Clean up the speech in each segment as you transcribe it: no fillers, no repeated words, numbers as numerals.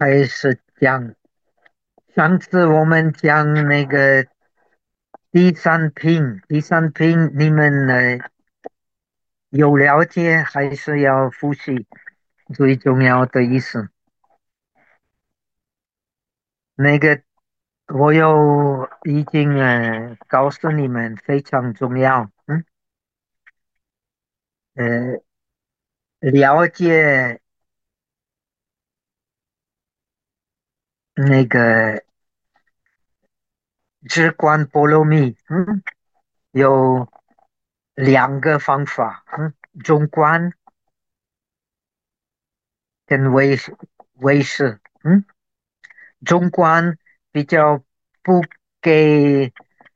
开始讲，上次我们讲那个第三品，你们有了解还是要复习最重要的意思？那个我已经告诉你们非常重要，呃，了解那个直观波罗蜜，有两个方法，中观跟唯识，中观比较不给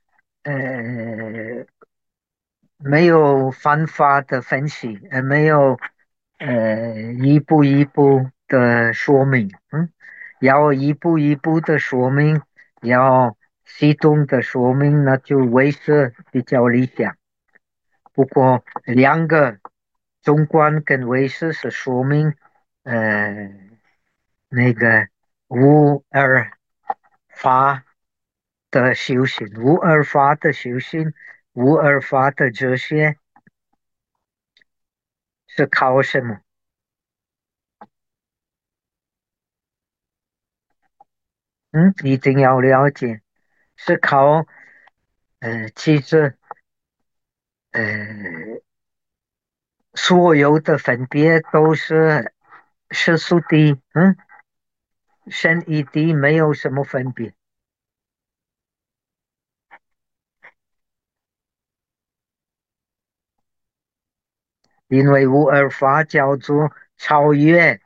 没有方法的分析，没有一步一步的说明，要一步一步的说明，要系统的说明，那就为是比较理想。不过两个中观跟唯识是说明呃那个无二法的修行，无二法的修行，无二法的哲学是靠什么？一定要了解，是靠其实呃所有的分别都是世俗谛，生与地没有什么分别，因为无二法叫做超越，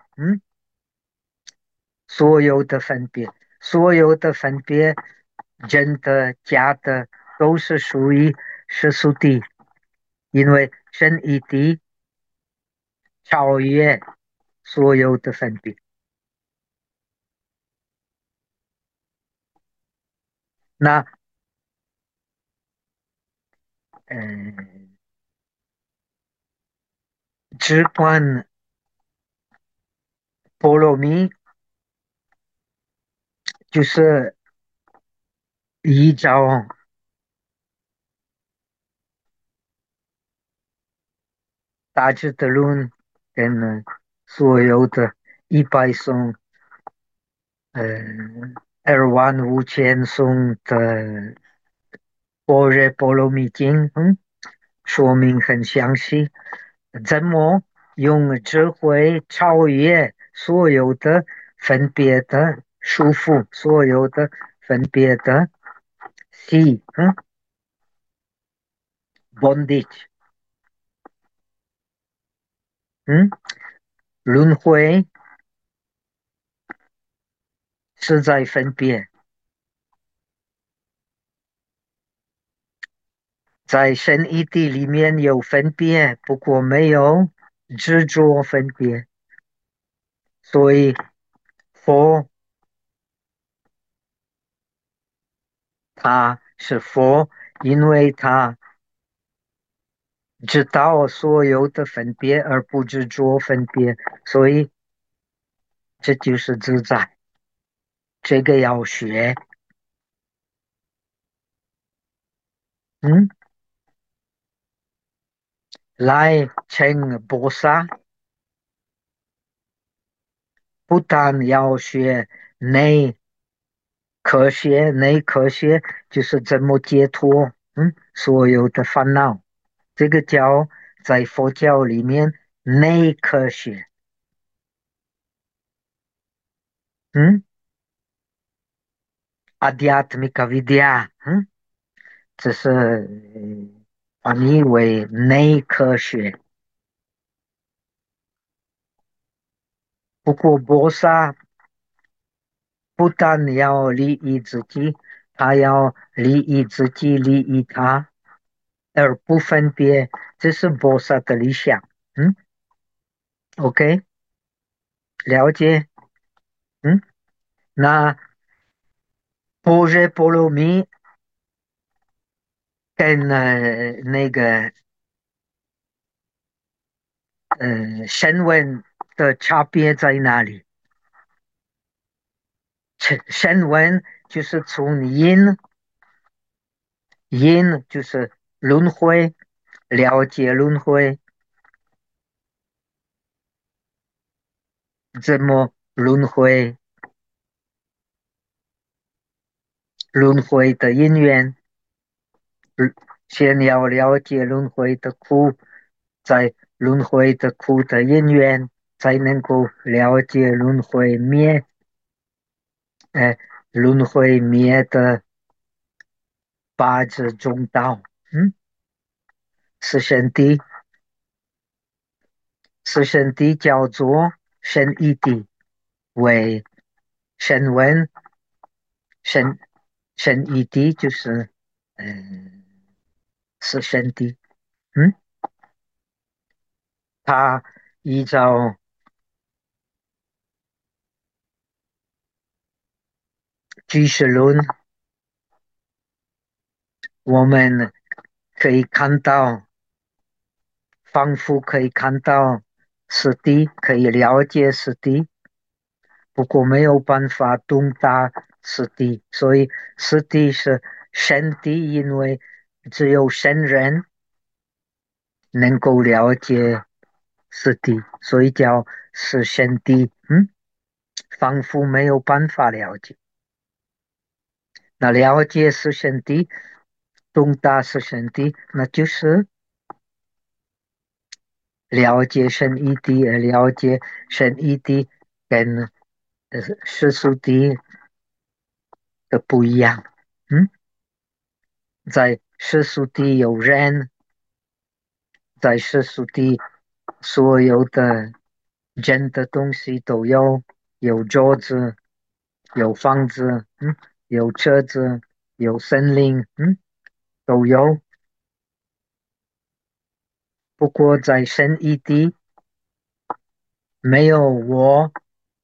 所有的分别，所有的分别，真的假的都是属于世俗谛，因为生与地超越所有的分别。那呃，直观波罗蜜就是依照大智的论跟所有的100颂，25000颂的般若波罗蜜经，说明很详细，怎么用智慧超越所有的分别的束缚，所有的分别的系，bondage，嗯，轮回是在分别，在神义地里面有分别，不过没有执着分别，所以佛他是佛，因为他知道所有的分别而不执着分别，所以这就是自在。这个要学，嗯，来成菩萨，不但要学内内科学就是怎么解脱，所有的烦恼，这个叫在佛教里面内科学，嗯，Adhyatmika Vidya，这是翻译为内科学。不过菩萨不但要利益自己，他要利益自己，利益他，而不分别，这是菩萨的理想。OK，了解。那般若波罗蜜跟那个声闻的差别在哪里？ 声闻就是从因就是轮回，了解轮回，怎么轮回的因缘，嗯先要了解轮回的苦，在轮回的苦的因缘，才能够了解呃，轮回灭的八字中道。嗯，四圣谛，四圣谛叫做圣义谛，为声闻，圣圣义谛就是嗯四圣谛。嗯，它依照居士论，我们可以看到，仿佛可以看到四谛，可以了解四谛，不过没有办法通达四谛，所以四谛是圣谛，因为只有圣人能够了解四谛，所以叫四圣谛。嗯，仿佛没有办法了解。那了解四圣谛，通达四圣谛，那就是了解圣义谛，而了解圣义谛跟世俗谛的不一样。嗯，在世俗谛有人，在世俗谛所有的人的东西都有，有桌子，有房子，有车子，有森林，都有。不过在圣义谛没有我，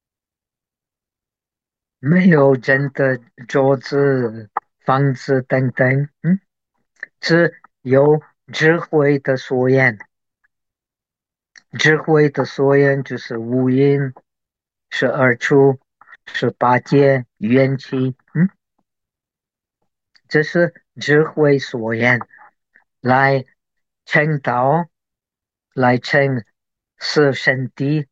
没有真的桌子、房子等等，只有智慧的所言。智慧的所言就是五音、十二处、十八界、缘起，这是智慧所言，来称道，来称是圣谛。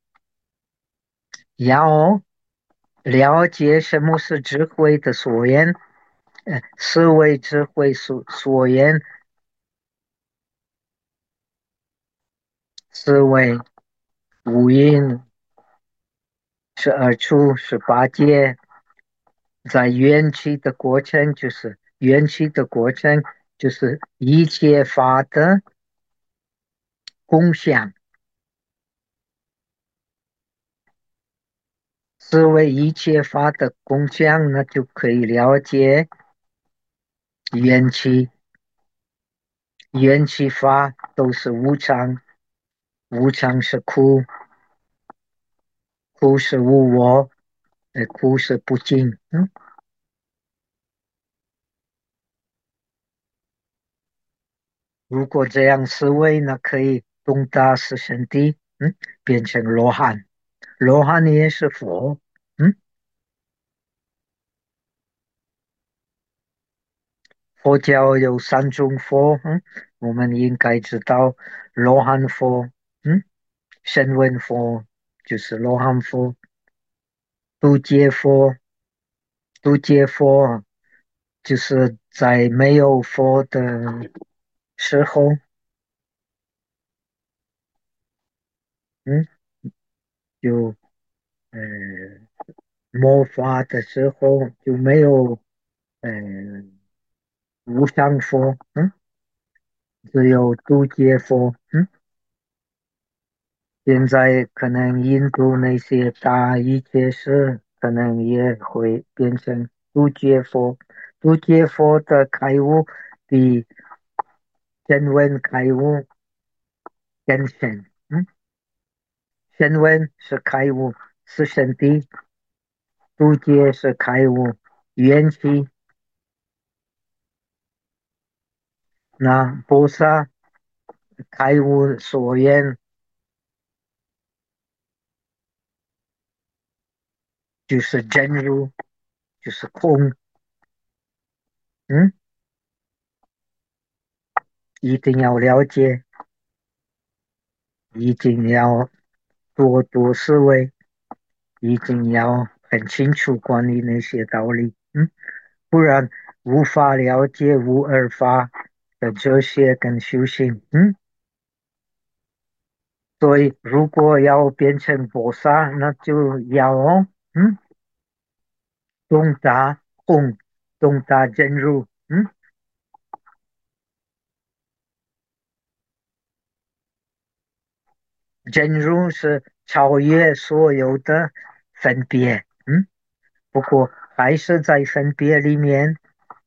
要了解什么是智慧的所言，思维智慧所言，思维五音、十二处、十八界，在缘起的过程，一切法的共享，思维一切法的共享，那就可以了解缘起。缘起法都是无常，无常是苦，苦是无我，苦是不净。如果这样思维，那可以通达四圣谛，变成罗汉。罗汉也是佛。嗯，佛教有三种佛，我们应该知道罗汉佛，声闻佛就是罗汉佛，度劫佛，度劫佛就是在没有佛的时候，嗯，就呃末法的时候就没有呃无上佛，只有度劫佛。现在可能印度那些大一些事，可能也会变成度劫佛。度劫佛的开悟比声闻开悟更深。声闻是开悟是圣谛，度劫是开悟缘起。那菩萨开悟所愿就是真如， 就是空，嗯，一定要了解，一定要多多思维，一定要很清楚关于那些道理，不然无法了解无二法的哲学跟修行，所以如果要变成菩萨，那就要懂得空，懂得真如，真如是超越所有的分别，不过还是在分别里面，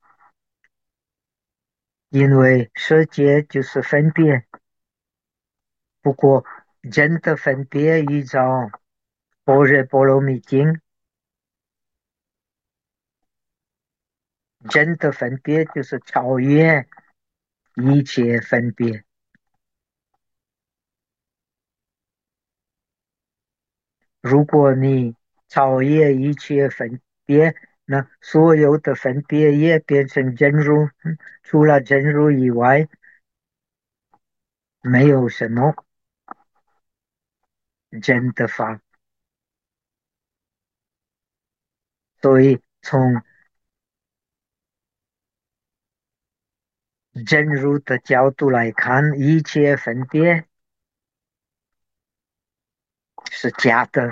因为世界就是分别。不过真的分别依照《般若波罗蜜经》，真的分别就是超越一切分别。如果你超越一切分别，那所有的分别也变成真如，除了真如以外，没有什么真的法。所以从真如的角度来看，一切分别是假的，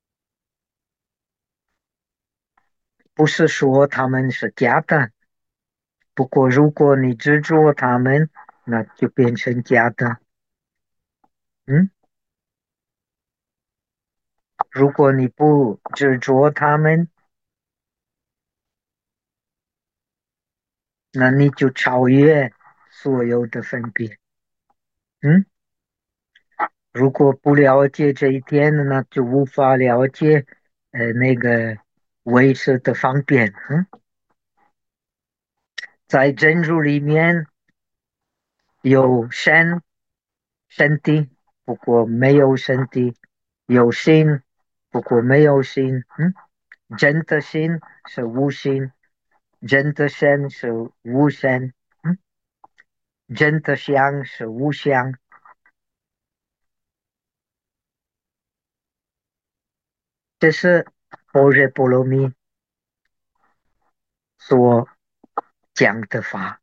不是说他们是假的。不过如果你执着他们，那就变成假的。嗯，如果你不执着他们，那你就超越所有的分别。嗯，如果不了解这一点，那就无法了解那个维持的方便。在真如里面有身体，不过没有身体；有心，不过没有心。真的心是无心，真的身是无身，真的相是无相。这是般若波罗蜜所讲的法。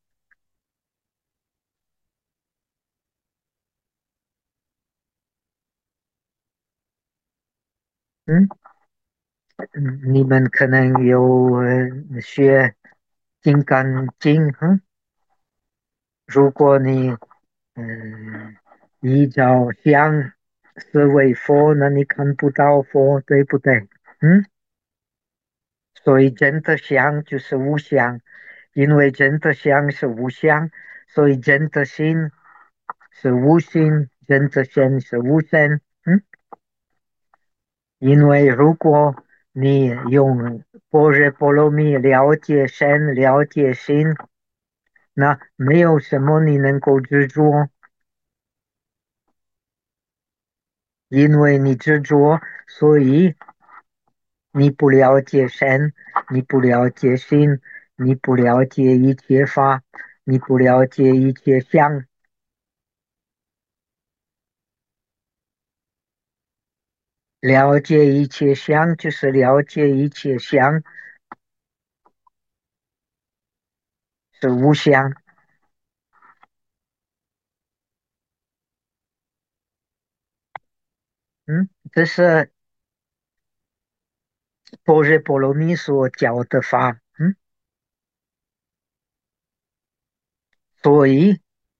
嗯你们可能有学《金刚经》，如果你嗯依照相思维佛，那你看不到佛，对不对？嗯，所以真的相就是无相，因为真的相是无相，所以真的心是无心，真的身是无身。因为如果你用般若波罗蜜了解身、了解心，那没有什么你能够执着，因为你执着，所以你不了解身，你不了解心，你不了解一切法，你不了解一切相，了解一切相就是了解一切相是无相。这是般若波罗蜜所教的法。所以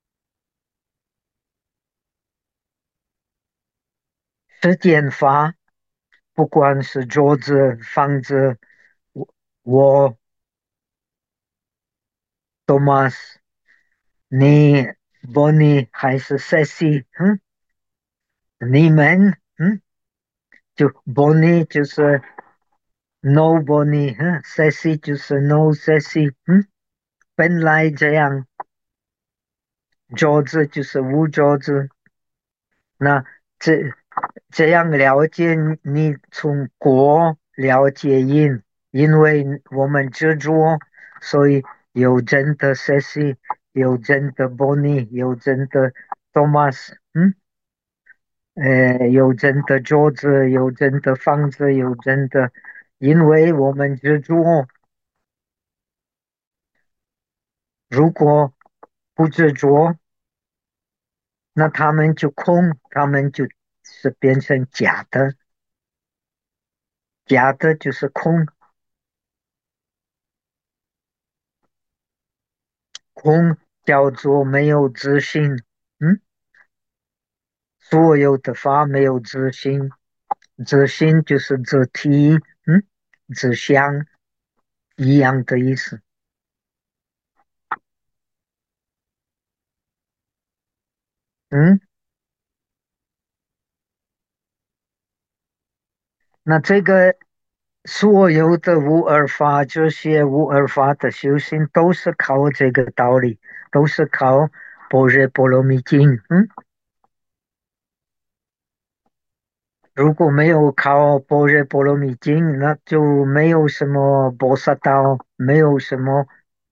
世间法，不管是桌子、房子、我、Thomas、你、Bonnie 还是 Ceci，你们，就 Bonnie 就是 No Bonnie，Ceci就是 No Ceci，本来这样，桌子就是无桌子，那这样了解你从果了解因。 因为我们执着，所以有真的 Ceci，有真的 Bonnie，有真的 Thomas，有真的桌子，有真的房子，有真的，因为我们执着，如果不执着，那他们就空，他们就是变成假的，假的就是空，空叫做没有自信，嗯，所有的法没有自信，自信就是自体，自相一样的意思，嗯，那这个所有的无二法，这些无二法的修行都是靠这个道理，都是靠般若波罗蜜经，如果没有靠般若波罗蜜经，那就没有什么菩萨道，没有什么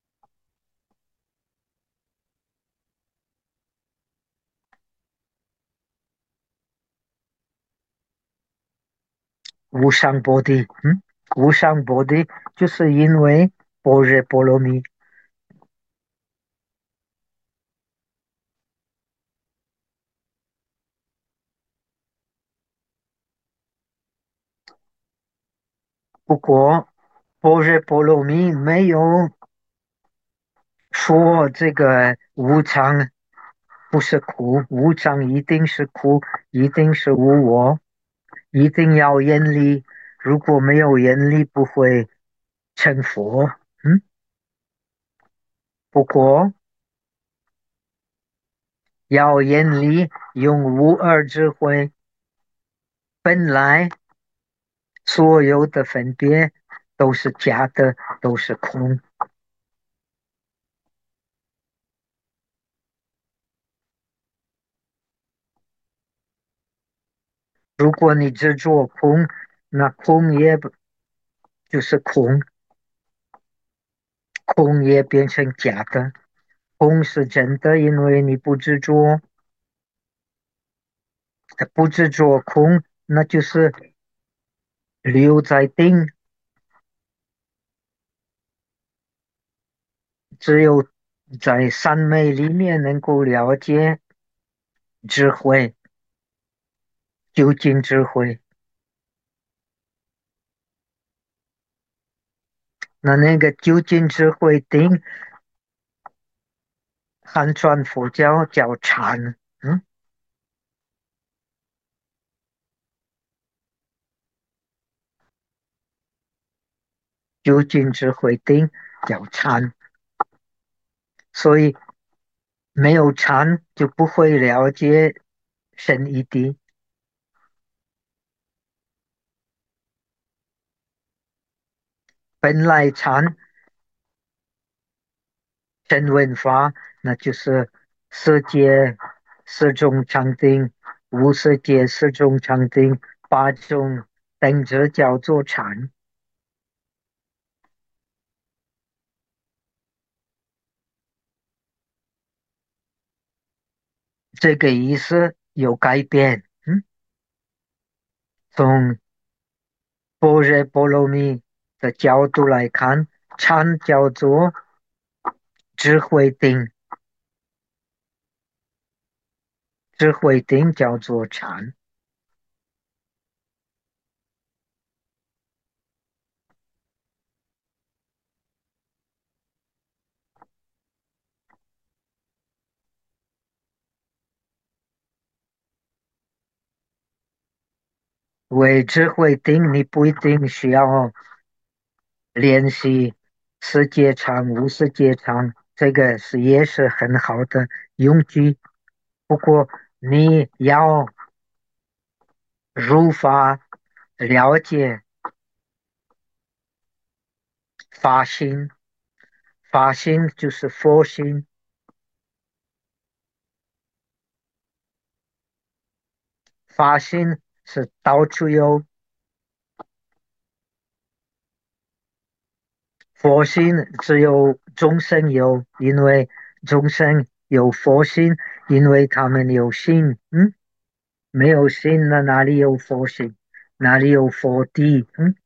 无上波提，无上波提就是因为般若波罗蜜。不过般若波罗蜜没有说这个无常不是苦，无常一定是苦，一定是无我，一定要严厉。如果没有严厉，不会成佛。不过要严厉，用无二智慧，本来所有的分别都是假的，都是空。如果你执着空，那空也不就是空，空也变成假的。空是真的，因为你不执着，不执着空，那就是留在定。只有在三昧里面能够了解智慧，究竟智慧。那个究竟智慧定，汉传佛教叫禅，究竟智慧定叫禅，所以没有禅就不会了解神一谛。本来禅真文法，那就是世界四种禅定，无世界四种禅定，八种等值叫做禅。这个意思有改变。从般若波罗蜜的角度来看，禅叫做智慧定，智慧定叫做禅。为智慧定，你不一定需要练习世界禅、无世界禅，这个也是很好的用具。不过你要如法了解法心，法心就是佛心，法心是到处有， 佛心只有众生有，因为众生有佛心，因为他们有心。没有心，那哪里有佛心？哪里有佛地？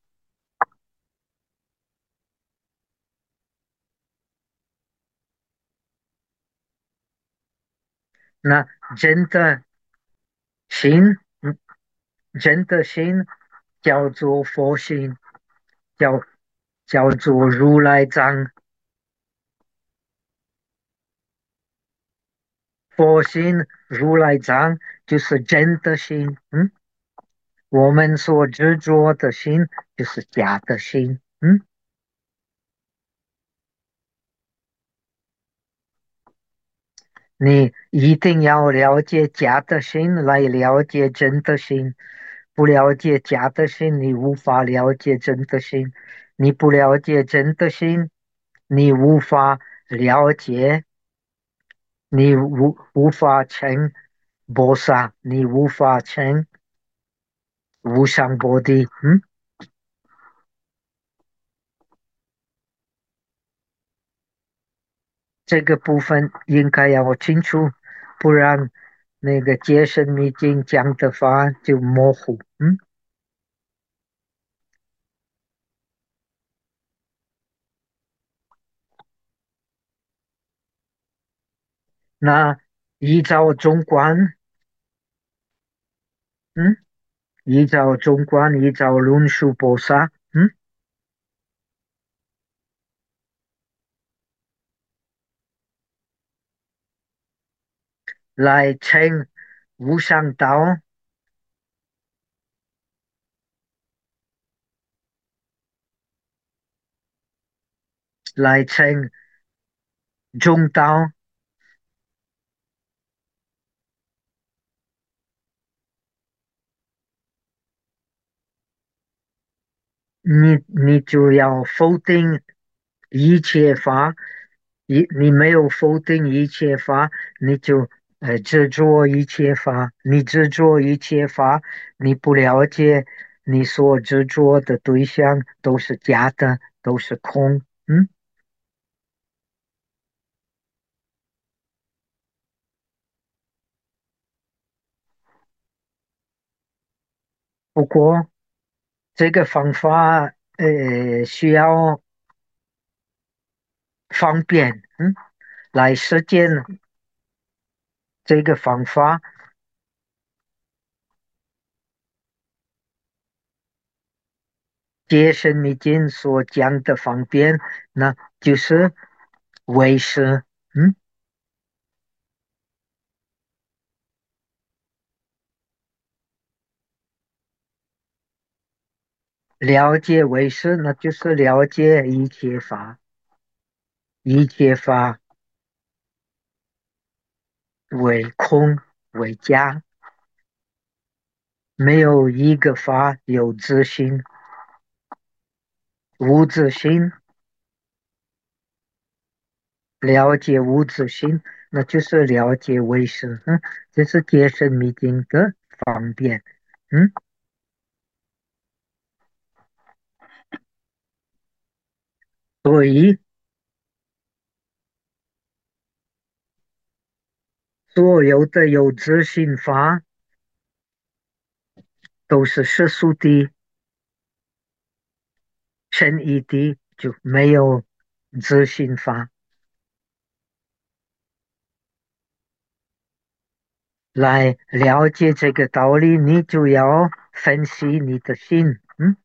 那真的心，真的心叫做佛心，叫叫做如来藏。佛心、如来藏就是真的心。我们所执着的心就是假的心。你一定要了解假的心来了解真的心，不了解假的心，你无法了解真的心。你不了解真的心，你无法了解，你无法成菩萨，你无法成无上菩提。这个部分应该要清楚，不然那个解深密经讲的话就模糊。那依照中观，嗯，依照中观，依照论述菩萨，来成无上道，来成中道，你就要否定一切法，你没有否定一切法，你就执着一切法，你执着一切法，你不了解你所执着的对象都是假的，都是空。不过这个方法需要方便，来实践这个方法。杰森米金所讲的方便，那就是为师。嗯，了解为师，那就是了解一切法，一切法为空为假，没有一个法有自性，无自性。了解无自性，那就是了解为师。这是解深密经的方便。嗯，所以所有的有自性法都是世俗的。深一滴就没有自信法。来了解这个道理，你就要分析你的心。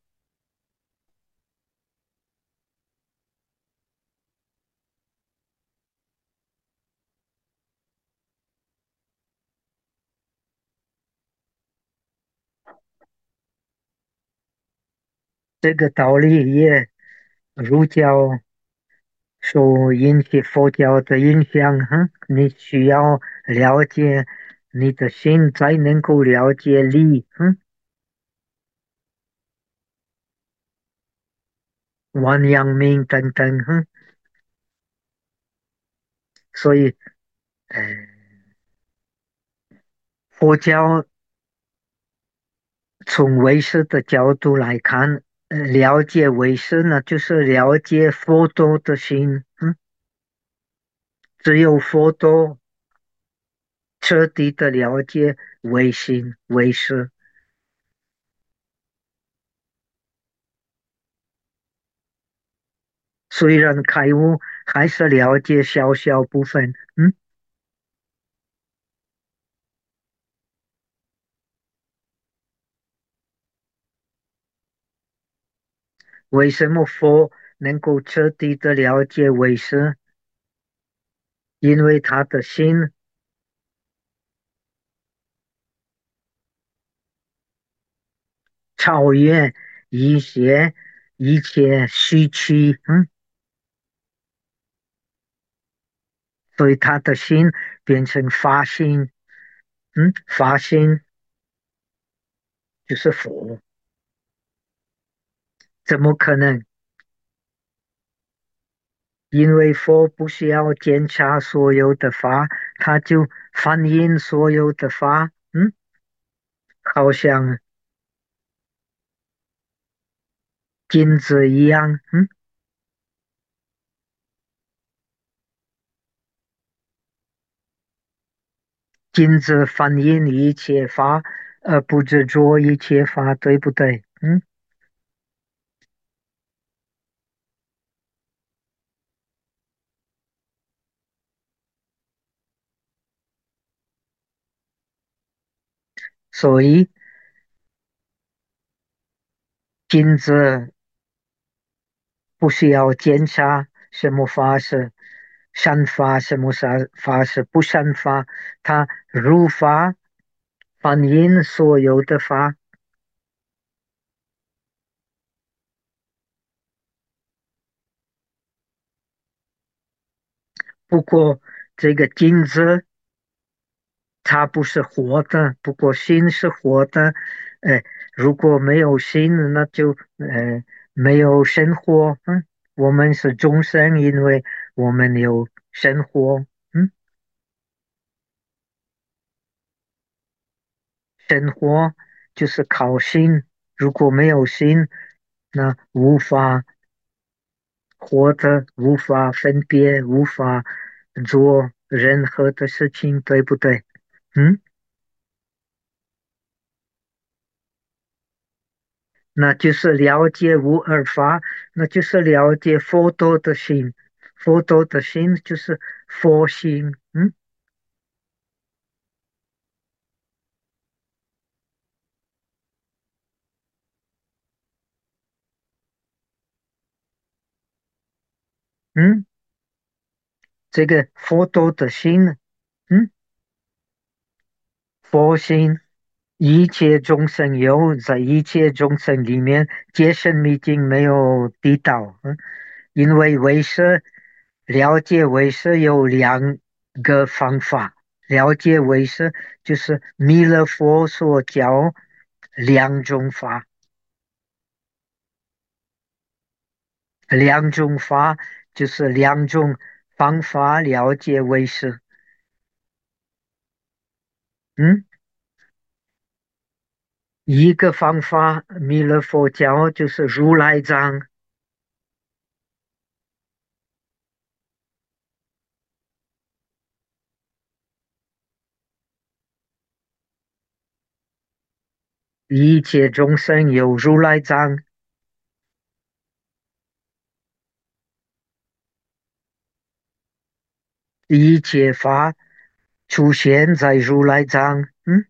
这个道理也儒教受引起佛教的影响。你需要了解你的心，才能够了解理。王阳明等等。所以，呃，佛教从唯识的角度来看， 了解为师呢，就是了解佛陀的心，只有佛陀彻底的了解唯心唯识，虽然开悟还是了解小小部分，为什么佛能够彻底的了解唯识？因为他的心超越一切虚气，所以他的心变成法心，法心就是佛，怎么可能？因为佛不需要检查所有的法，他就反映所有的法，好像镜子一样，镜子反映一切法，而不执着一切法，对不对？所以镜子不需要检查什么法是善法，什么法是不善法，它如法反映所有的法。不过这个镜子它不是活的，不过心是活的。呃，如果没有心，那就没有生活。我们是众生，因为我们有生活。生活就是靠心，如果没有心，那无法活着，无法分别，无法做任何的事情，对不对？嗯。那就是了解无二法，那就是了解佛陀的心。佛陀的心就是佛心，嗯，这个佛陀的心，嗯，佛心，一切众生有，在一切众生里面，皆生密境没有地道，因为为师了解为师有两个方法，了解为师就是弥勒佛所教两种法。两种法就是两种方法了解为师。嗯，一个方法，弥勒佛教就是如来藏，一切众生有如来藏，一切法出现在如来藏。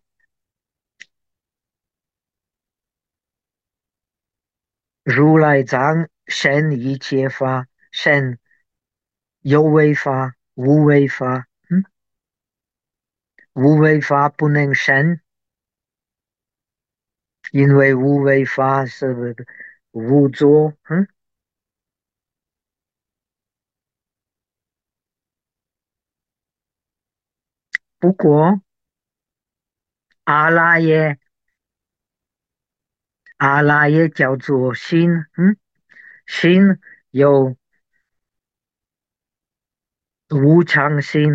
如来藏生一切法，生有为法、无为法。无为法不能生，因为无为法是无作。不过阿赖耶。阿拉也叫做心，心有无常心，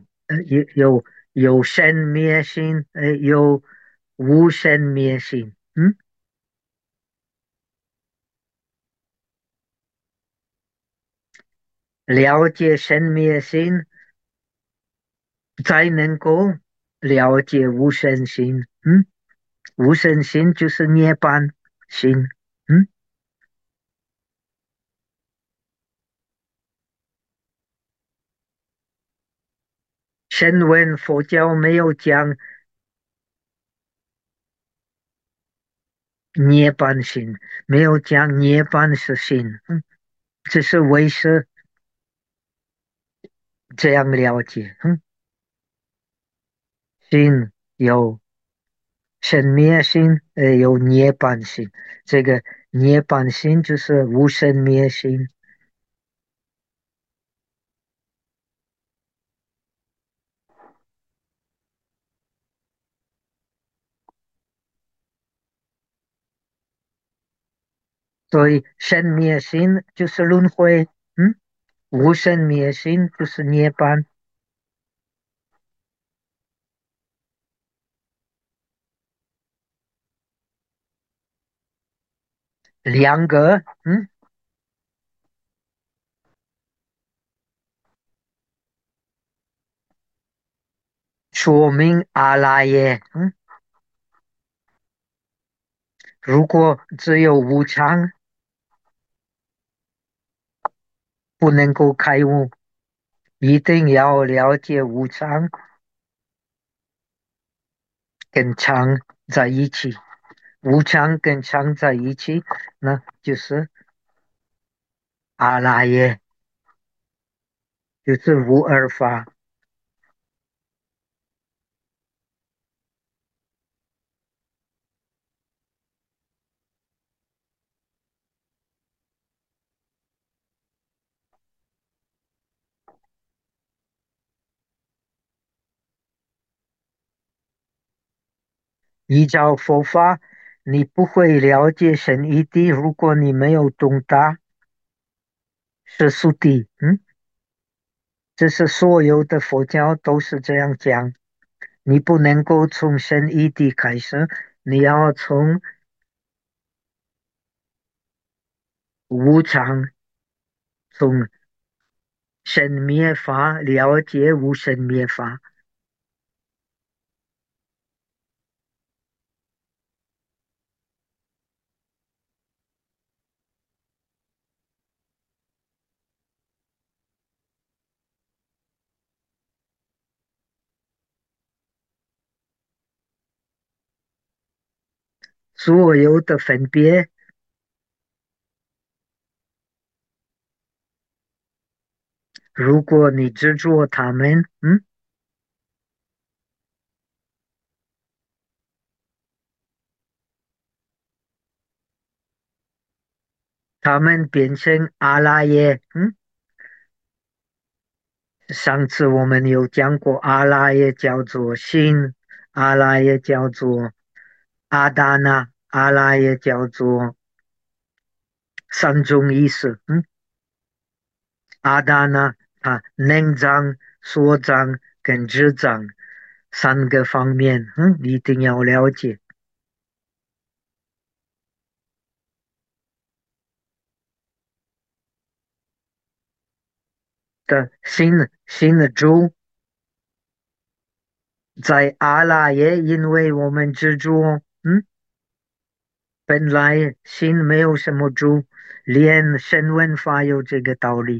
有生灭心，有无生灭心， 了解生灭性，才能够了解无生性。无生性就是涅槃性。嗯，声闻佛教没有讲涅槃性，没有讲涅槃是性。只是为是这样了解。性有生灭性，有涅槃性。这个涅槃性就是无生灭性。所以生灭性就是轮回。嗯，无生灭性就是涅槃。两个。说明阿赖耶。如果只有无常，不能够开悟，一定要了解无常跟常在一起。无常跟常在一起，那就是阿赖耶，就是无二法。依照佛法，你不会了解神义谛，如果你没有懂得世俗谛。这是所有的佛教都是这样讲。你不能够从神义谛开始，你要从无常，从生灭法了解无生灭法。所有的分别，如果你执着他们，他们变成阿赖耶。上次我们有讲过，阿赖耶叫做心，阿赖耶叫做阿达那，阿赖耶叫做三种意思。阿达那它能脏、所脏跟智脏三个方面。一定要了解的心的主在阿赖耶，因为我们执着。本来心没有什么主，连声闻法有这个道理。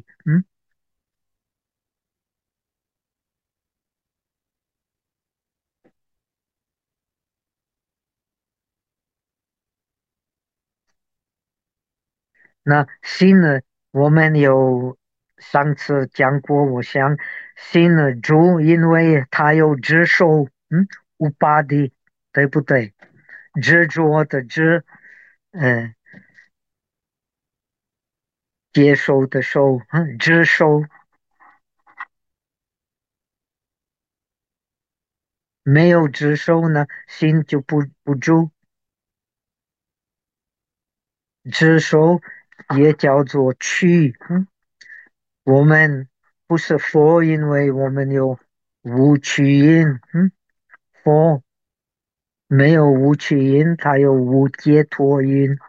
那心呢？我们有上次讲过，我想心的主，因为它有执受。无巴的，对不对？执着的执，呃，接受的受。执受没有执受呢，心就不住。执受也叫做取。我们不是佛，因为我们有无取因。佛没有无取因，它有无解脱因。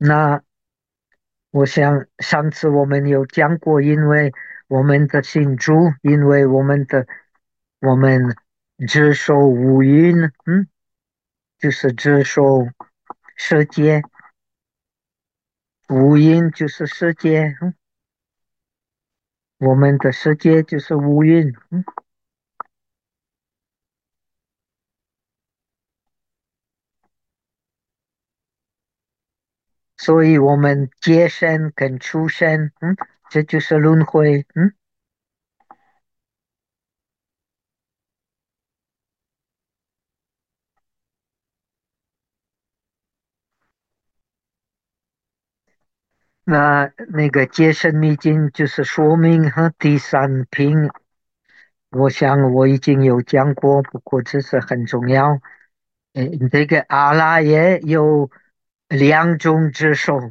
那我想上次我们有讲过，因为我们的信主，因为我们接受五蕴，就是接受世界，五蕴就是世界，我们的世界就是五蕴，所以我们界身跟出生，这就是轮回，那个界身秘经就是说明第三品，我想我已经有讲过，不过这是很重要。这个阿拉也有两种之手，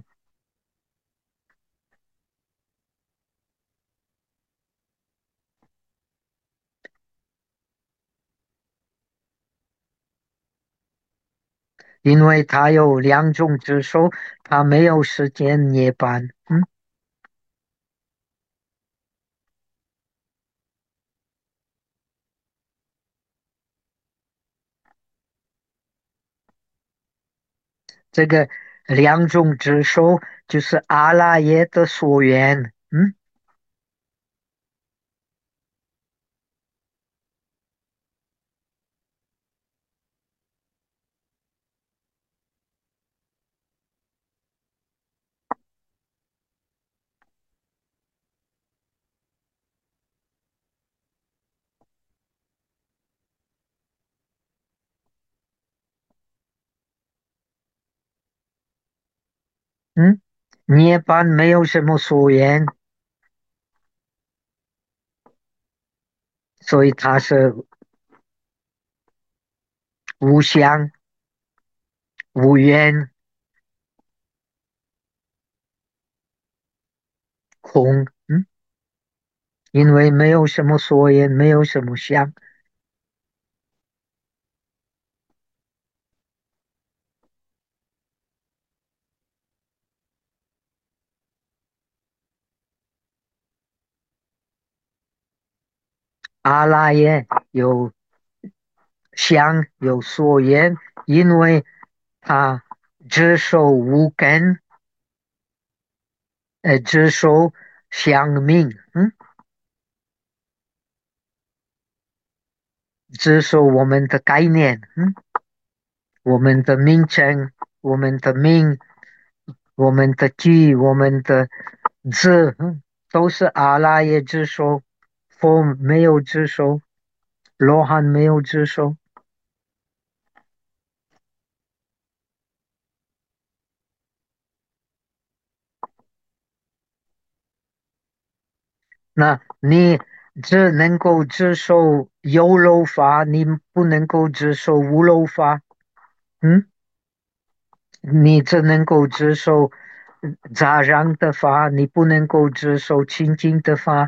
因为他有两种之手，他没有时间涅槃。这个两种之手就是阿拉耶的所愿，嗯，涅槃没有什么所愿，所以它是无相、无愿、空，因为没有什么所愿，没有什么相。阿拉耶有相，有所愿，因为他只受无根，只受相命，只受我们的概念，我们的名称，我们的名，我们的句，我们的字，都是阿拉耶之手，佛没有之手，罗汉没有之手。那你只能够接受有漏法，你不能够接受无漏法。嗯，你只能够接受杂染的法，你不能够接受清净的法。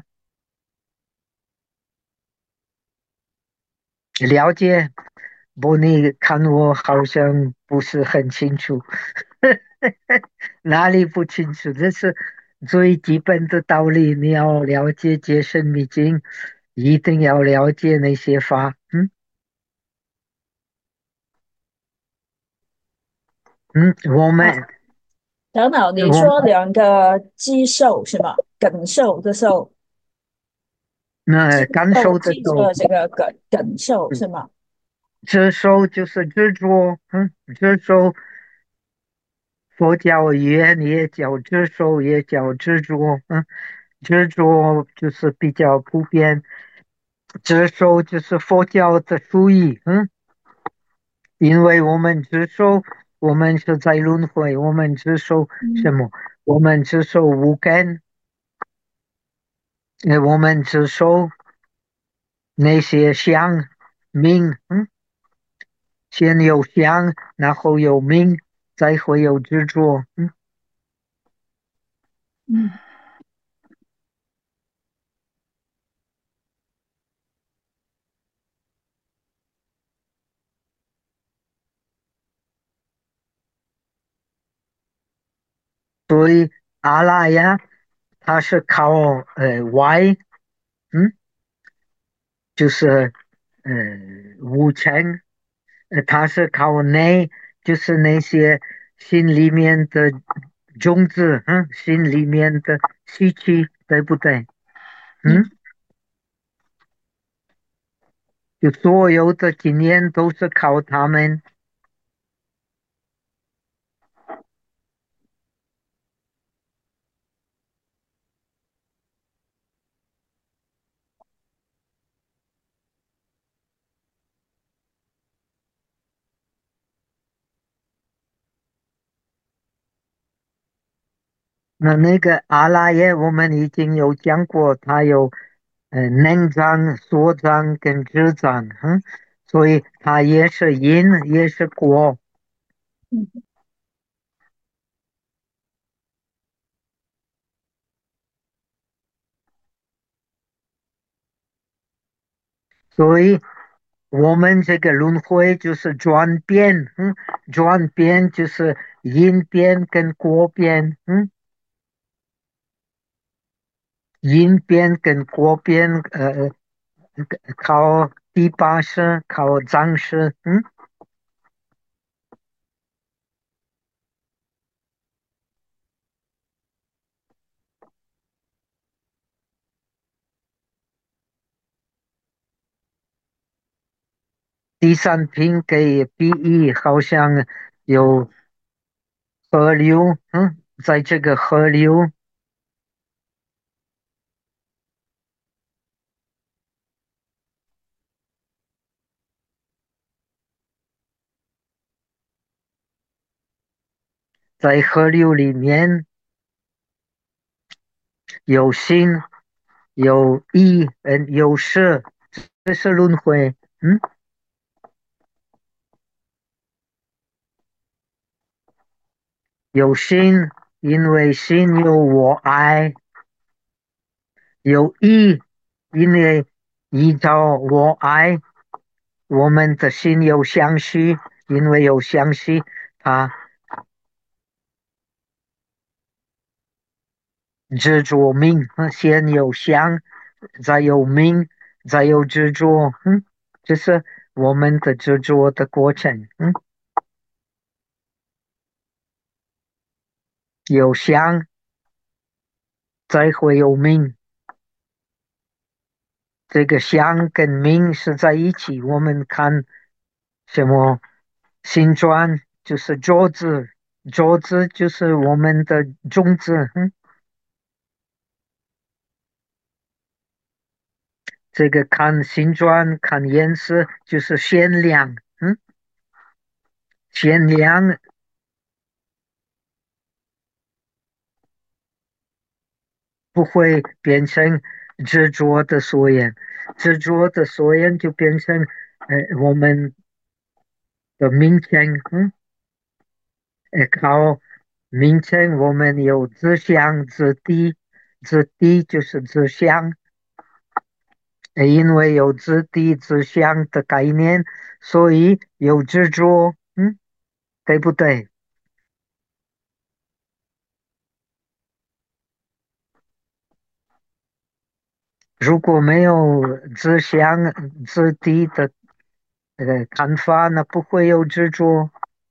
了解？不，你看我好像不是很清楚，哪里不清楚？这是最基本的道理，你要了解解深密经，一定要了解那些法。我啊， 们等等，你我们说两个肌受是吗？感受的受，肌感受的受记时候， 着这个感受嗯是吗？ 执受就是执着，执受佛教语言也叫执受，也叫执着，执着就是比较普遍，执受就是佛教的术语，因为我们执受，我们是在轮回，我们执受什嗯么？我们执受无根，我们执受那些相命，先有相，然后有命，再会有执着， 嗯所以阿拉呀，它是靠外，嗯，就是呃五层，它是靠内，就是那些心里面的种子，心里面的吸气，对不对？嗯， 嗯， 就所有的经验都是靠他们。那个阿拉耶，我们已经有讲过，它有能章、所章跟智章，所以它也是因，也是果。 嗯， 所以我们这个轮回就是转变，转变就是因变跟果变，因变跟果变，靠第八识，靠藏识，第三品给 BE 好像有河流，在这个河流，在河流里面有心，有意，有事，这是轮回，有心，因为心有我爱，有意，因为依照我爱，我们的心有相续，因为有相续，它执着命，先有相，再有命，再有执着，这是我们的执着的过程，有相，再会有命，这个相跟命是在一起。我们看什么形状，就是桌子，桌子就是我们的种子，这个看形状、看颜色就是限量，限量不会变成执着的所言，执着的所言就变成我们的明天，靠明天我们有自相自地，自地就是自相，因为有自地自相的概念，所以有执着，对不对？如果没有自相自地的看法，那不会有执着。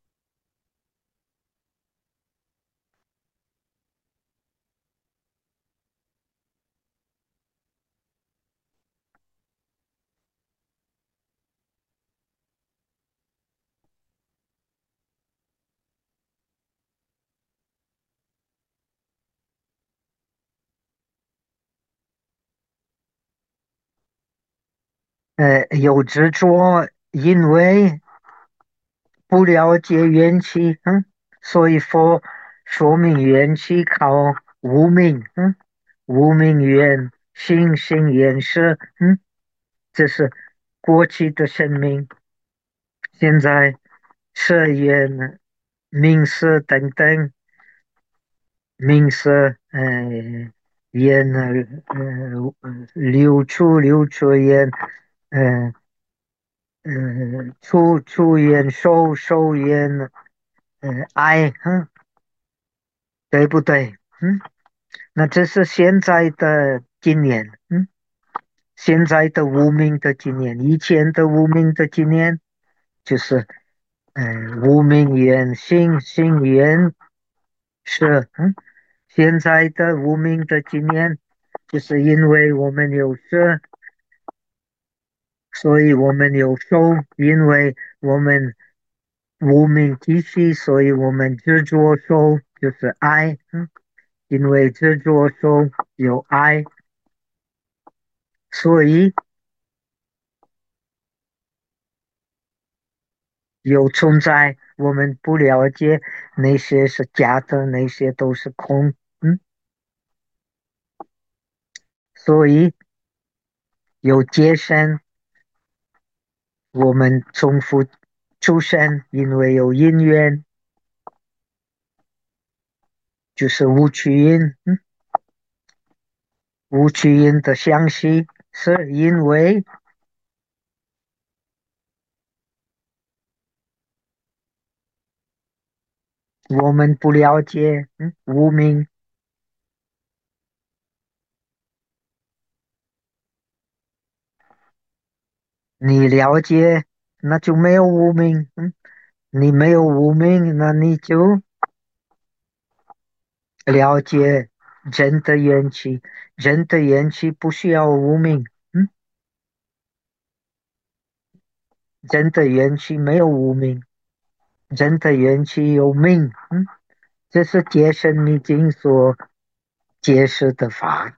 有执着，因为不了解缘起，所以说明缘起靠无明，无明缘心性缘识，这是过去的生命，现在色缘、名色等等，名色，缘流出缘，呃出缘收缘，爱， 对不对？那这是现在的经验，现在的无名的经验，以前的无名的经验就是，无名缘心，心缘是，现在的无名的经验，就是因为我们有色，所以我们有受，因为我们无名继续，所以我们执着受，就是爱，因为执着受有爱，所以有存在。我们不了解那些是假的，那些都是空，所以有界限。我们重复出生，因为有因缘，就是无取因，无取因的相信，是因为我们不了解，无明。你了解，那就没有无明，你没有无明，那你就了解人的元气，人的元气不需要无明，人的元气没有无明，人的元气有命，这是解深密经所解释的法。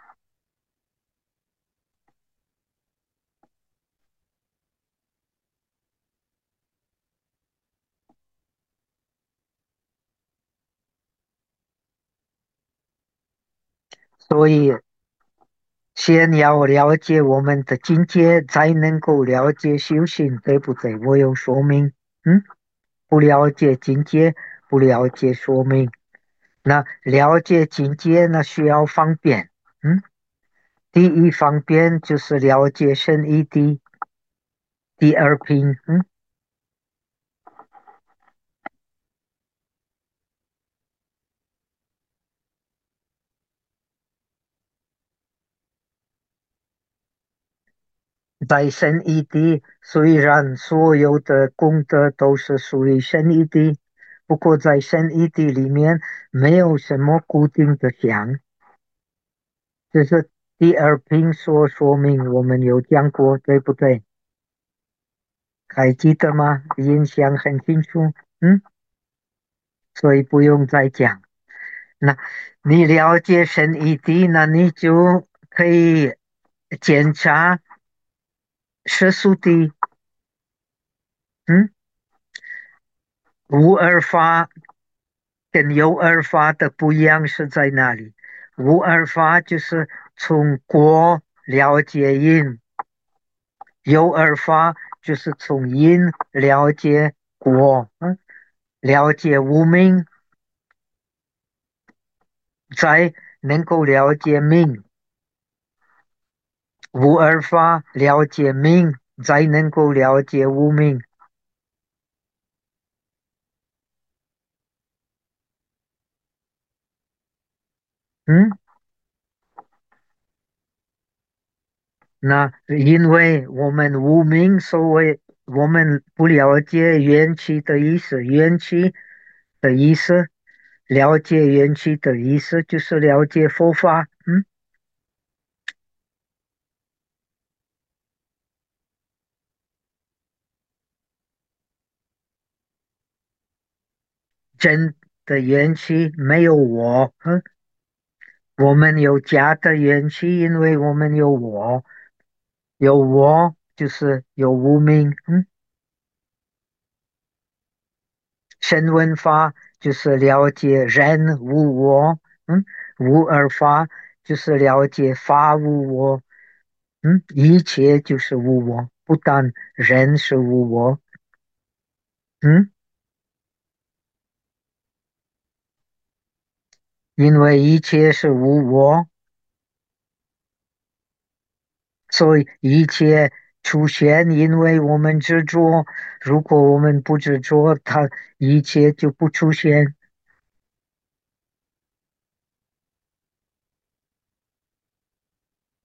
所以先要了解我们的境界，才能够了解修行，对不对？我有说明，不了解境界，不了解说明。那了解境界，那需要方便，第一方便就是了解圣义谛，第二品，在圣义谛，虽然所有的功德都是属于圣义谛，不过在圣义谛里面没有什么固定的相，这是第二品所说明，我们有讲过，对不对？还记得吗？印象很清楚，所以不用再讲。那你了解圣义谛，那你就可以检查世俗谛，嗯，无二法跟有二法的不一样是在哪里？无二法就是从果了解因，有二法就是从因了解果，了解无明，才能够了解命。无二法了解命，才能够了解无明。嗯，那因为我们无明，所以我们不了解元气的意思。元气的意思，了解元气的意思就是了解佛法。真的元气没有我，我们有假的元气，因为我们有我，有我就是有无明。声闻法就是了解人无我，无二法就是了解法无我，一切就是无我，不但人是无我，嗯，因为一切是无我，所以一切出现，因为我们执着，如果我们不执着，它一切就不出现。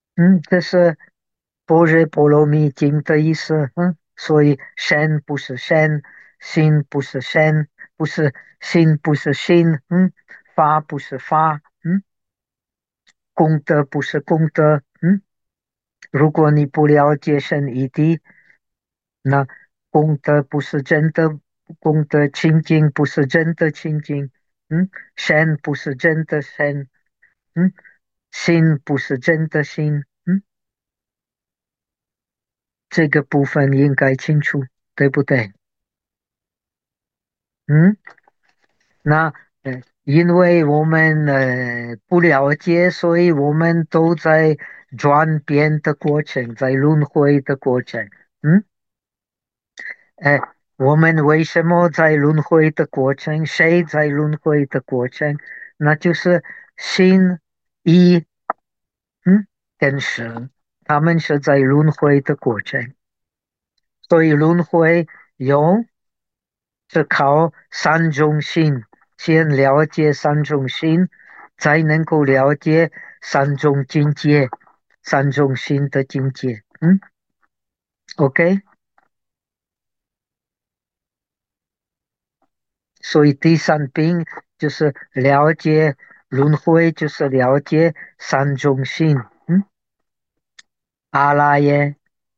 这是般若波罗蜜经的意思。所以身不是身，心不是身，不是心不是心。法不是法。功德不是功德。如果你不了解神一谛，那功德不是真的功德，清净不是真的清净。神不是真的神。嗯，心不是真的心。这个部分应该清楚，对不对？嗯，那因为我们不了解，所以我们都在转变的过程，在轮回的过程。嗯，哎，我们为什么在轮回的过程？谁在轮回的过程？那就是心一。嗯，跟神，他们是在轮回的过程。所以轮回有是靠三种心，先了解三种心，才能够了解三种境界，三种心的境界。OK。所以第三品就是了解轮回，就是了解三种心。阿赖耶、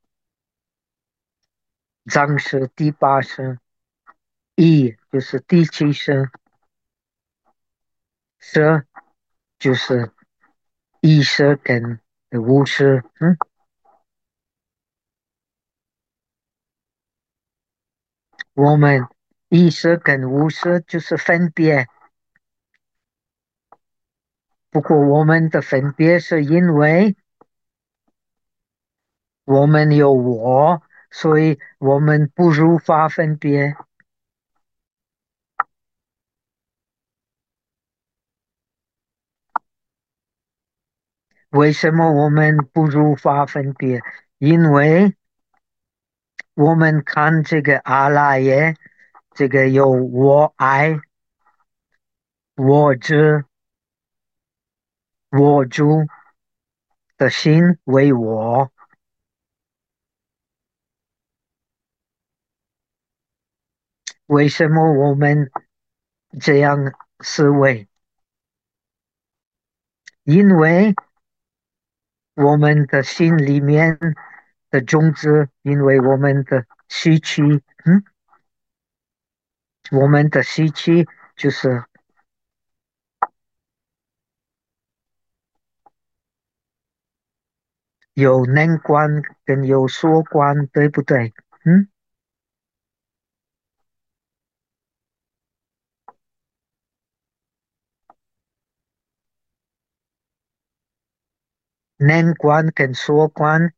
藏识、第八识。意就是第七识。识就是意识跟无识。我们意识跟无识就是分别，不过我们的分别是因为我们有我，所以我们不如法分别。为什么我们不如法分别？因为我们看这个阿赖耶，这个有我爱、我执、我主的心为我。为什么我们这样思维？因为我们的心里面的种子，因为我们的习气。我们的习气就是有能观跟有所观，对不对？能观跟所观。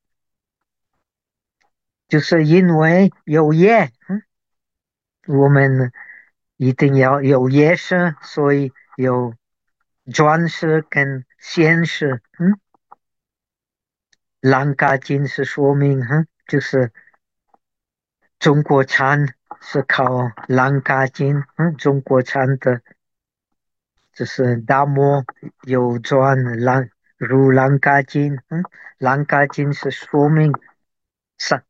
就是因为有业。我们一定要有业识，所以有转识跟现识。兰卡经是说明。就是中国禅是靠兰卡经。中国禅的就是大摩有转如兰卡经。兰卡经是说明三，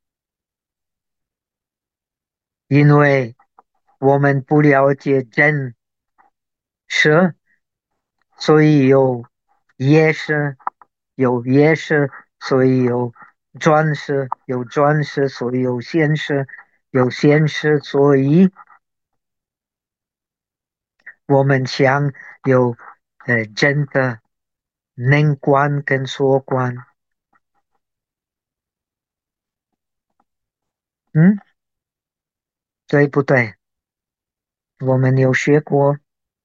因为我们不了解真实，所以有业识。有业识，所以有转识。有转识，所以有现识。有现识，所以我们想有真的能观跟所观。嗯，对不对？我们有学过。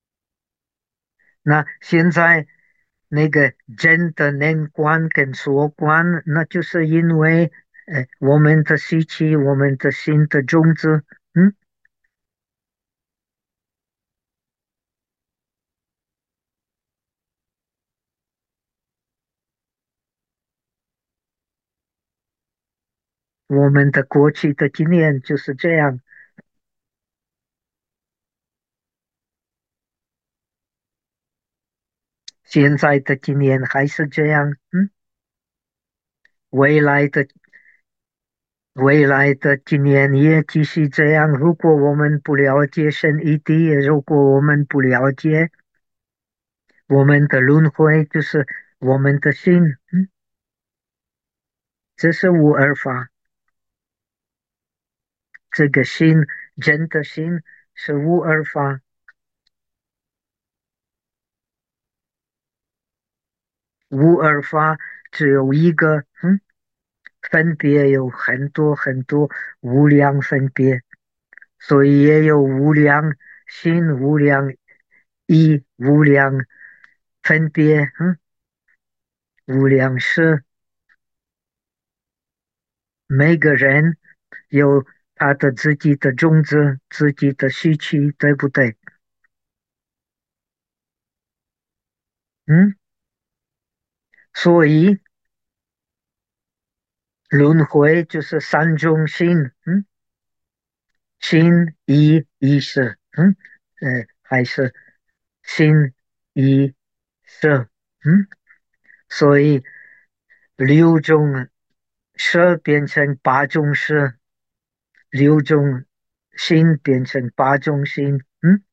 那现在那个真的能观跟所观，那就是因为我们的习气，我们的心的种子。嗯，我们的过去的经验就是这样。 现在的今年还是这样，未来的未来的今年也继续这样。如果我们不了解神一地，如果我们不了解我们的轮回，就是我们的心，这是无二法。这个心，人的心是无二法，无二法只有一个，分别有很多很多无量分别，所以也有无量心、无量意、无量分别，无量事。每个人有他的自己的种子、自己的需求，对不对？嗯，所以轮回就是三种心，心、意识，还是心、意识，所以六种色变成八种色，六种心变成八种心，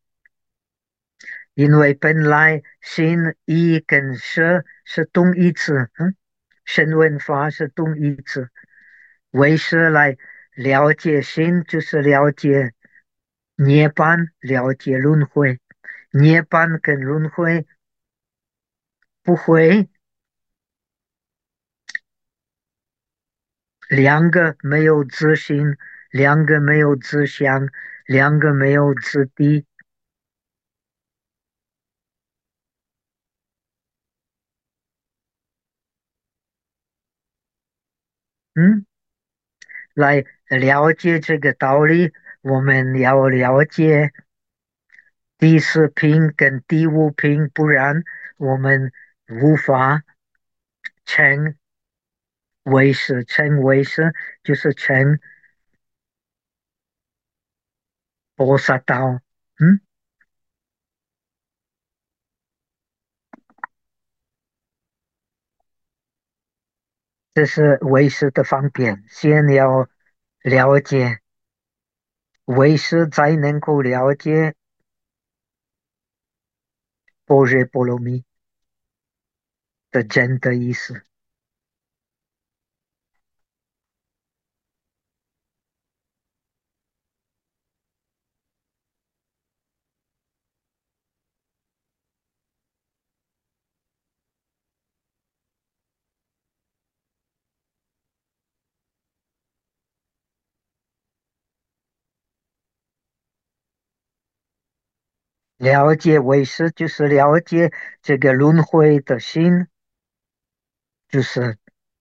因为本来心、意跟色是同义词，声闻法是同义词，为是来了解心，就是了解涅槃，了解轮回。涅槃跟轮回不会两个没有自信，两个没有自相，两个没有自地。嗯，来了解这个道理，我们要了解第四品跟第五品，不然我们无法成为师，成为师就是成菩萨道。嗯，这是为师的方便，先要了解为师，才能够了解般若波罗蜜的真的意思。了解为师就是了解这个轮回的心，就是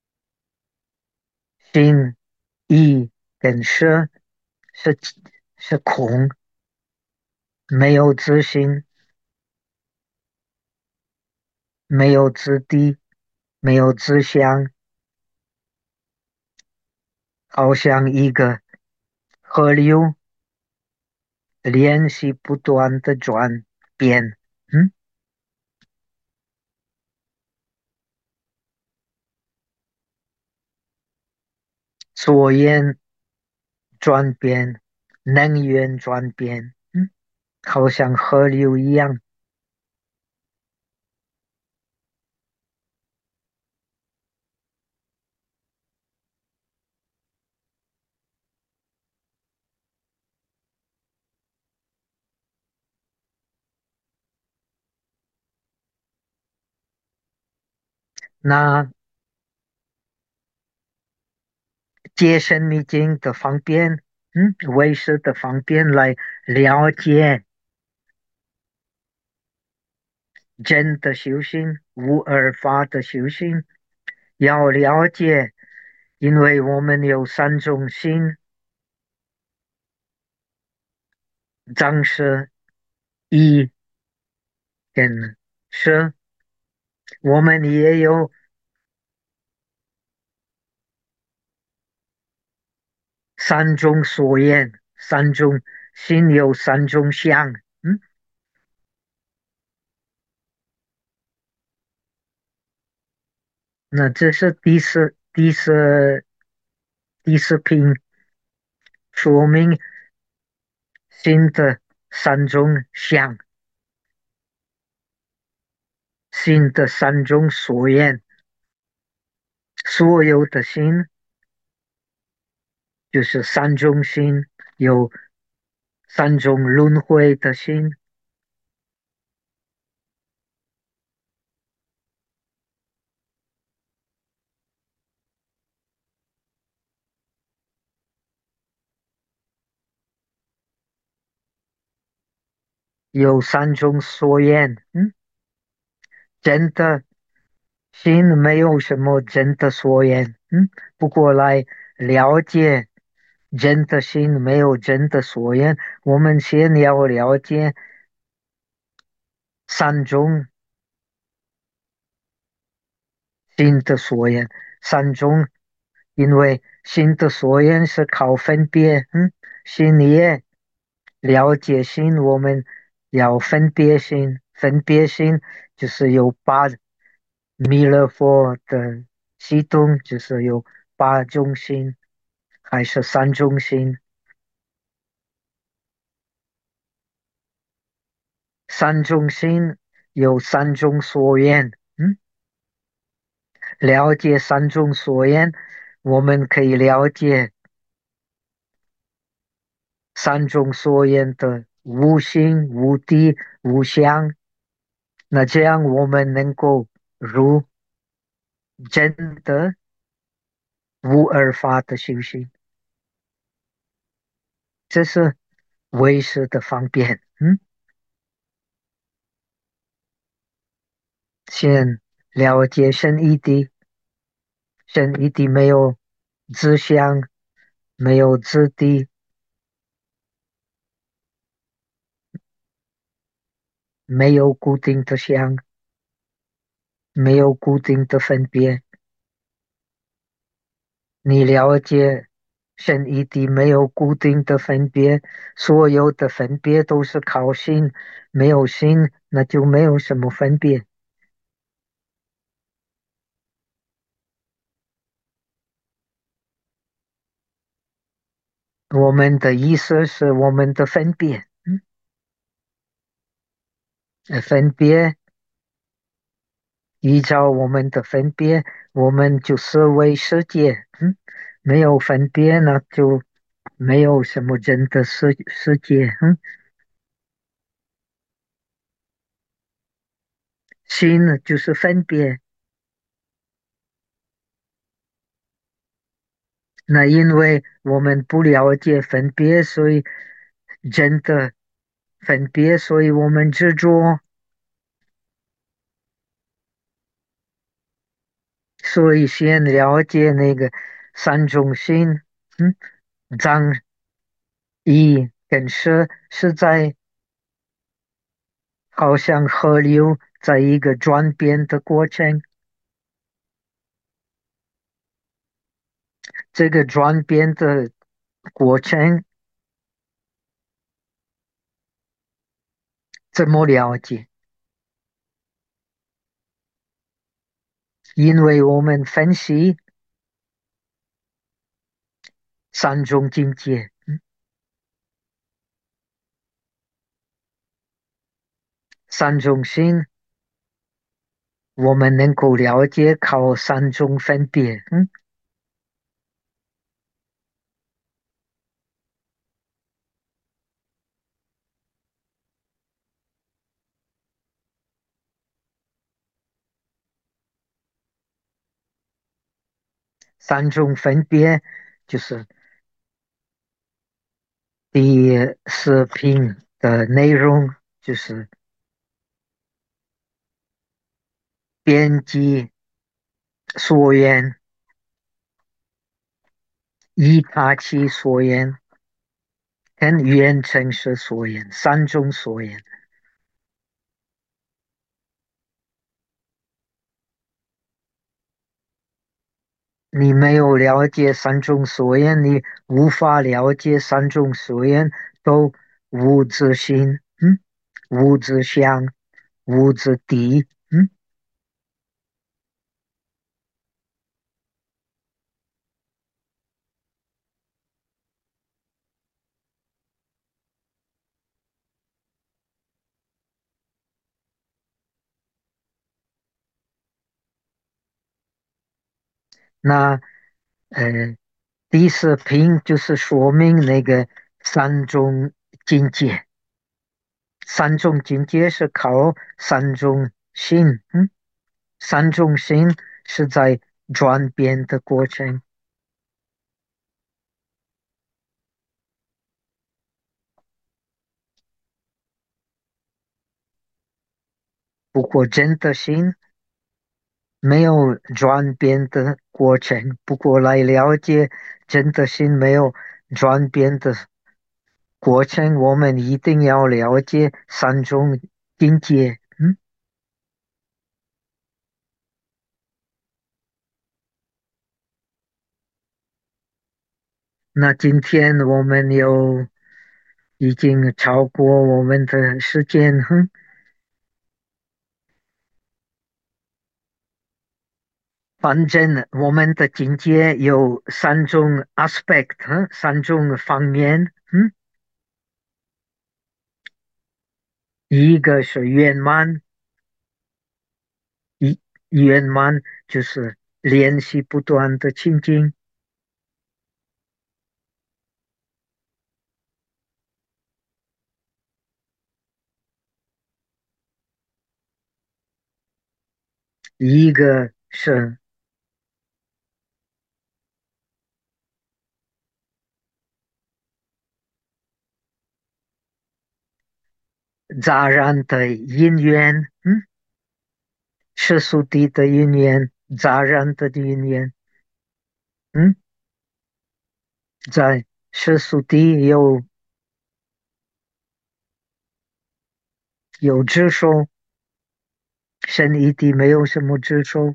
心、意跟识是是空，没有自性，没有自地，没有自相，好像一个河流连续不断的转变，嗯，所言转变，能源转变，好像河流一样。那借神秘经的方便，为师的方便来了解真的修行，无二法的修行，要了解，因为我们有三种心：藏识、意跟识。我们也有三种所言，三种心有三种相， 那这是第四品，说明心的三种相，心的三种所缘，所有的心就是三种心，有三种轮回的心，有三种所缘。真的心没有什么真的所缘。不过来了解真的心没有真的所缘，我们先要了解三种心的所缘。三种，因为心的所缘是靠分别。心也了解心，我们要分别心，分别心就是有八弥勒佛的系统，就是有八种心，还是三种心？三种心有三种所缘。了解三种所缘，我们可以了解三种所缘的无形、无地、无相。那这样我们能够入真的无二法的修行，这是唯识的方便。先了解圣义谛，圣义谛没有自相，没有自谛，没有固定的相，没有固定的分别。你了解圣义谛没有固定的分别，所有的分别都是靠心，没有心那就没有什么分别。我们的意思是我们的分别。分别依照我们的分别，我们就思维世界。没有分别，那就没有什么真的世界。心呢就是分别，那因为我们不了解分别，所以真的分别，所以我们执着，所以先了解那个三种心。嗯，脏、一跟色是在好像河流在一个转变的过程，这个转变的过程怎么了解？因为我们分析三种境界。三种心，我们能够了解靠三种分别。三种分别就是第四品的内容，就是边际所缘、依他起所缘跟缘成实所缘三种所缘。你没有了解三种所缘，你无法了解三种所缘都无自性。无自相，无自地。 那呃，第四品就是说明那个三种境界，三种境界是靠三种心，三种心是在转变的过程。不过真的心没有转变的过程，不过来了解真的心没有转变的过程，我们一定要了解三种境界。那今天我们已经超过我们的时间，反正我们的境界有三种 aspect，三种方面，一个是圆满，一圆满就是练习不断的清净，一个是自然的因缘，世俗谛的因缘，自然的因缘，嗯，在世俗谛有执受，神一谛没有什么执受，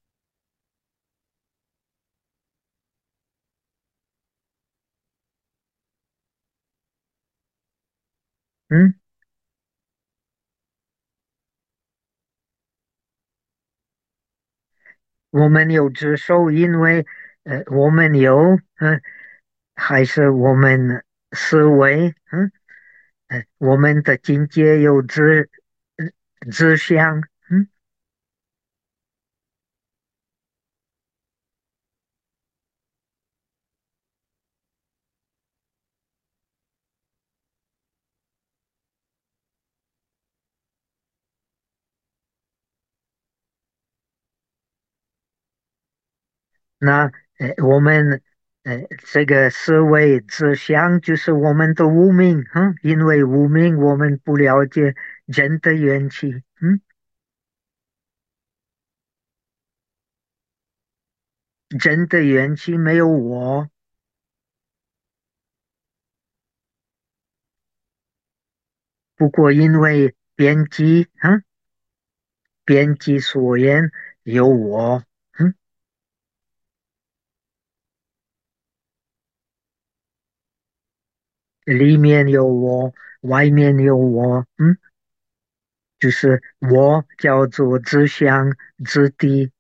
嗯，我们有执受，因为我们有，还是我们思维，我们的境界有呃志向，那我们这个思维志向就是我们的无明，因为无明我们不了解真的缘起，真的缘起没有我，不过因为编辑所言有我，里面有我，外面有我，就是我叫做自相自地，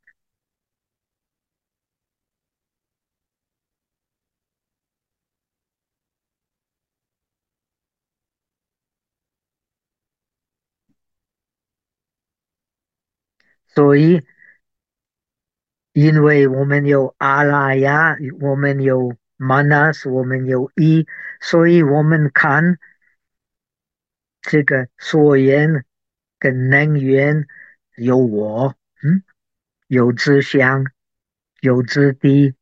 所以因为我们有阿拉雅，我们有 manas，我们有意，所以我们看这个所言跟能源有我，有自相，有自地，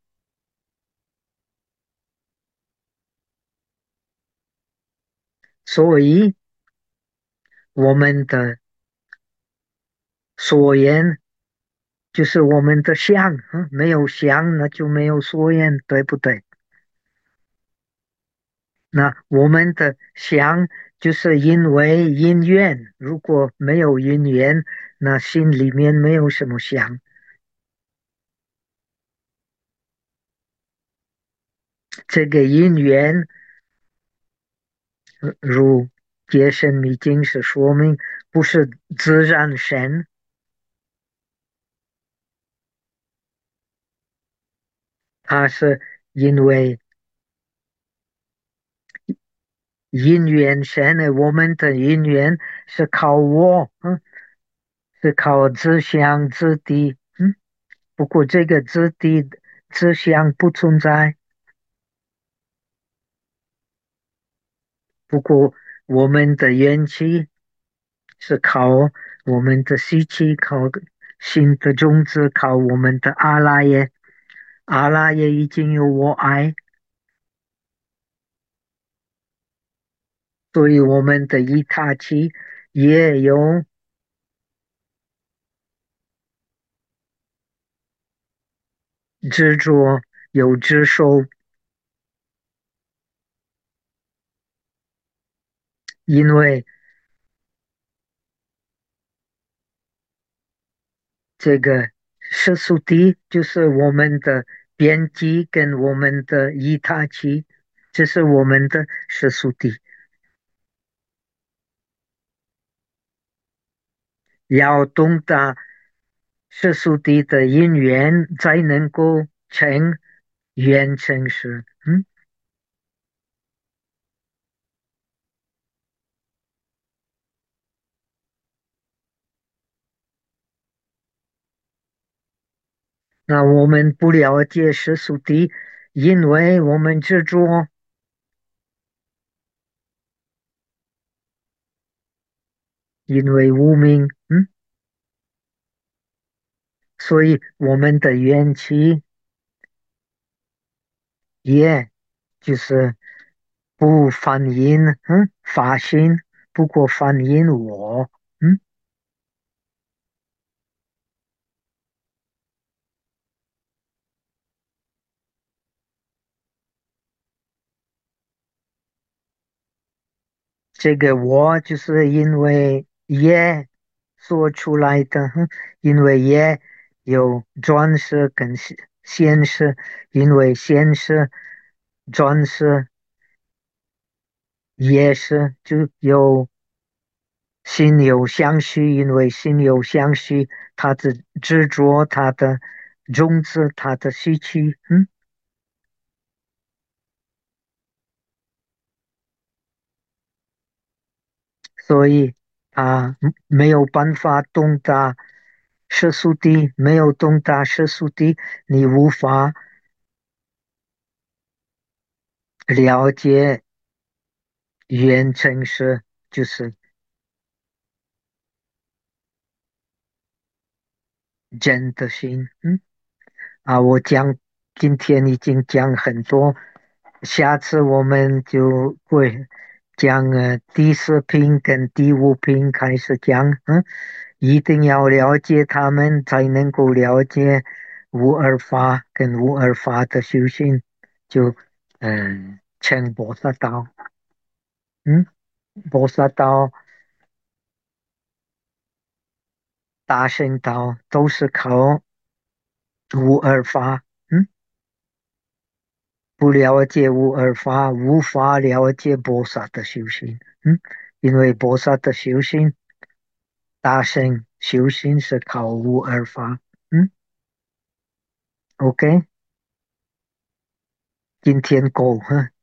所以我们的所言就是我们的相，没有相那就没有所言，对不对？那我们的相就是因为因缘，如果没有因缘，那心里面没有什么相。这个因缘，如《解深密经》是说明，不是自然生，它是因为因缘生的。我们的因缘是靠我，是靠自相自地， 不过这个质地质相不存在。不过我们的元气是靠我们的吸气，靠新的种子，靠我们的阿拉耶。阿拉耶已经有我爱，所以我们的一塔气也有执着，有执受，因为这个色素体就是我们的边际跟我们的一塔气，这是我们的色素体。要懂得色素体的因缘，才能够成缘成实。那我们不了解世俗谛，因为我们执着，因为无明，所以我们的元气也就是不反映，发心，不过反映我，这个我就是因为业说出来的，因为业有转世跟现世，因为现世转世也是就有心有相续，因为心有相续，他的执着，他的种子，他的习气，所以他没有办法懂得世俗谛，没有懂得世俗谛，你无法了解原成是就是真的心。我今天已经讲很多，下次我们就会讲第四品跟第五品开始讲。一定要了解他们，才能够了解无二法跟无二法的修行，就成菩萨道。嗯，菩萨道、大乘道都是靠无二法。不了解无二法，无法了解菩萨的修行。因为菩萨的修行，大乘修行是靠无二法。OK，今天够哈。